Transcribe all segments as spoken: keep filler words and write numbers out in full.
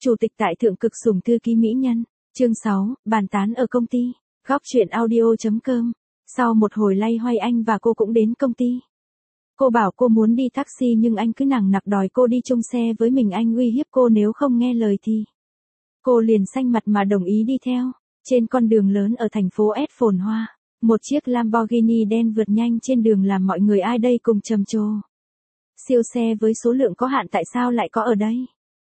Chủ tịch tại thượng cực sủng thư ký mỹ nhân. Chương sáu, bàn tán ở công ty. Góc chuyện audio.com. Sau một hồi lay hoay anh và cô cũng đến công ty. Cô bảo cô muốn đi taxi nhưng anh cứ nằng nặc đòi cô đi chung xe với mình, anh uy hiếp cô nếu không nghe lời thì. Cô liền xanh mặt mà đồng ý đi theo. Trên con đường lớn ở thành phố S phồn hoa, một chiếc Lamborghini đen vượt nhanh trên đường làm mọi người ai đây cùng trầm trồ. Siêu xe với số lượng có hạn tại sao lại có ở đây?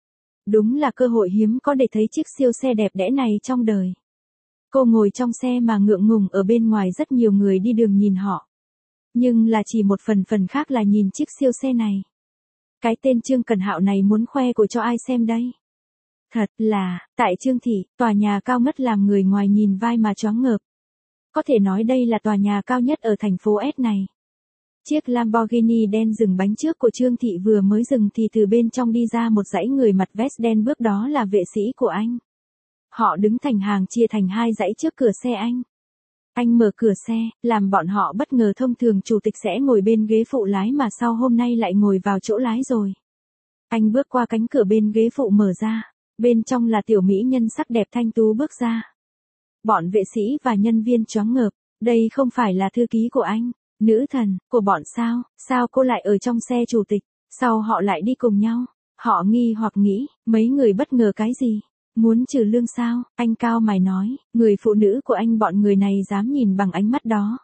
Đúng là cơ hội hiếm có để thấy chiếc siêu xe đẹp đẽ này trong đời. Cô ngồi trong xe mà ngượng ngùng, ở bên ngoài rất nhiều người đi đường nhìn họ. Nhưng là chỉ một phần phần khác là nhìn chiếc siêu xe này. Cái tên Trương Cẩn Hạo này muốn khoe của cho ai xem đây? Thật là, tại Trương Thị, tòa nhà cao ngất làm người ngoài nhìn vai mà choáng ngợp. Có thể nói đây là tòa nhà cao nhất ở thành phố S này. Chiếc Lamborghini đen dừng bánh trước của Trương Thị vừa mới dừng thì từ bên trong đi ra một dãy người mặc vest đen, bước đó là vệ sĩ của anh. Họ đứng thành hàng chia thành hai dãy trước cửa xe anh. Anh mở cửa xe, làm bọn họ bất ngờ, thông thường chủ tịch sẽ ngồi bên ghế phụ lái mà sau hôm nay lại ngồi vào chỗ lái rồi. Anh bước qua cánh cửa bên ghế phụ mở ra, bên trong là tiểu mỹ nhân sắc đẹp thanh tú bước ra. Bọn vệ sĩ và nhân viên choáng ngợp, đây không phải là thư ký của anh, nữ thần của bọn sao, sao cô lại ở trong xe chủ tịch, sao họ lại đi cùng nhau? Họ nghi hoặc nghĩ, mấy người bất ngờ cái gì? Muốn trừ lương sao? Anh cao mày nói, người phụ nữ của anh bọn người này dám nhìn bằng ánh mắt đó.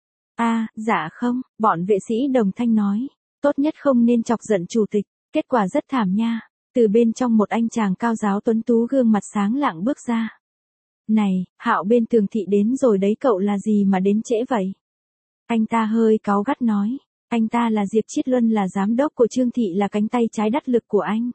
À, dạ không, bọn vệ sĩ đồng thanh nói, tốt nhất không nên chọc giận chủ tịch, kết quả rất thảm nha. Từ bên trong một anh chàng cao ráo tuấn tú gương mặt sáng lạng bước ra. Này, Hạo bên Tường Thị đến rồi đấy, cậu là gì mà đến trễ vậy? Anh ta hơi cáu gắt nói, anh ta là Diệp Chiết Luân, là giám đốc của Trương Thị, là cánh tay trái đắc lực của anh.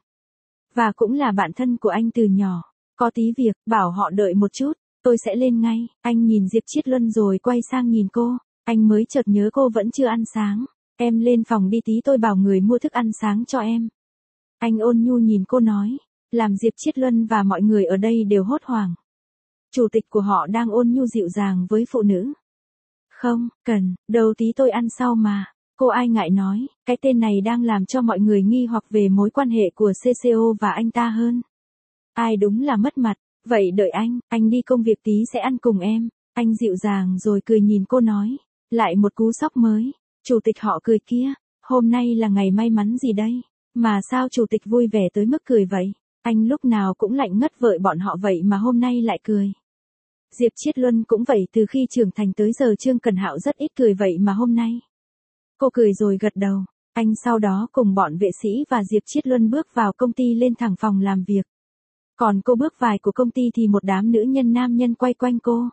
Và cũng là bạn thân của anh từ nhỏ. Có tí việc, bảo họ đợi một chút, tôi sẽ lên ngay. Anh nhìn Diệp Chiết Luân rồi quay sang nhìn cô, anh mới chợt nhớ cô vẫn chưa ăn sáng. Em lên phòng đi tí, tôi bảo người mua thức ăn sáng cho em. Anh ôn nhu nhìn cô nói, làm Diệp Chiết Luân và mọi người ở đây đều hốt hoảng. Chủ tịch của họ đang ôn nhu dịu dàng với phụ nữ. Không, cần, đâu tí tôi ăn sau mà. Cô ai ngại nói, cái tên này đang làm cho mọi người nghi hoặc về mối quan hệ của xê xê ô và anh ta hơn. Ai đúng là mất mặt, vậy đợi anh, anh đi công việc tí sẽ ăn cùng em. Anh dịu dàng rồi cười nhìn cô nói, lại một cú sốc mới. Chủ tịch họ cười kia, hôm nay là ngày may mắn gì đây? Mà sao chủ tịch vui vẻ tới mức cười vậy? Anh lúc nào cũng lạnh ngất vợi bọn họ vậy mà hôm nay lại cười. Diệp Chiết Luân cũng vậy, từ khi trưởng thành tới giờ Trương Cẩn Hạo rất ít cười vậy mà hôm nay. Cô cười rồi gật đầu. Anh sau đó cùng bọn vệ sĩ và Diệp Chiết Luân bước vào công ty, lên thẳng phòng làm việc. Còn cô bước vào của công ty thì một đám nữ nhân nam nhân quay quanh cô.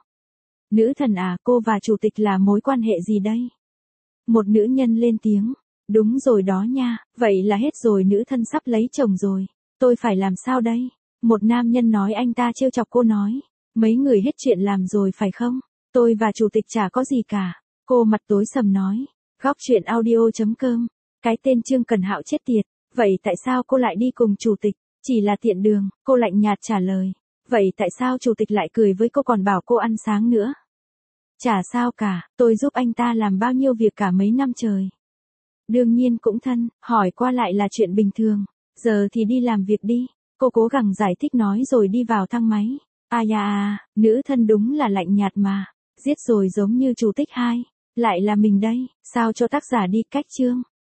Nữ thần à, cô và chủ tịch là mối quan hệ gì đây? Một nữ nhân lên tiếng. Đúng rồi đó nha, vậy là hết rồi, nữ thân sắp lấy chồng rồi. Tôi phải làm sao đây? Một nam nhân nói. Anh ta trêu chọc cô nói, mấy người hết chuyện làm rồi phải không? Tôi và chủ tịch chả có gì cả. Cô mặt tối sầm nói, góc chuyện audio.com. Cái tên Trương Cẩn Hạo chết tiệt, vậy tại sao cô lại đi cùng chủ tịch? Chỉ là tiện đường, cô lạnh nhạt trả lời. Vậy tại sao chủ tịch lại cười với cô còn bảo cô ăn sáng nữa? Chả sao cả, tôi giúp anh ta làm bao nhiêu việc cả mấy năm trời. Đương nhiên cũng thân, hỏi qua lại là chuyện bình thường. Giờ thì đi làm việc đi. Cô cố gắng giải thích nói rồi đi vào thang máy. À da à, nữ thân đúng là lạnh nhạt mà. Giết rồi giống như chủ tịch hai. Lại là mình đây, sao cho tác giả đi cách chương.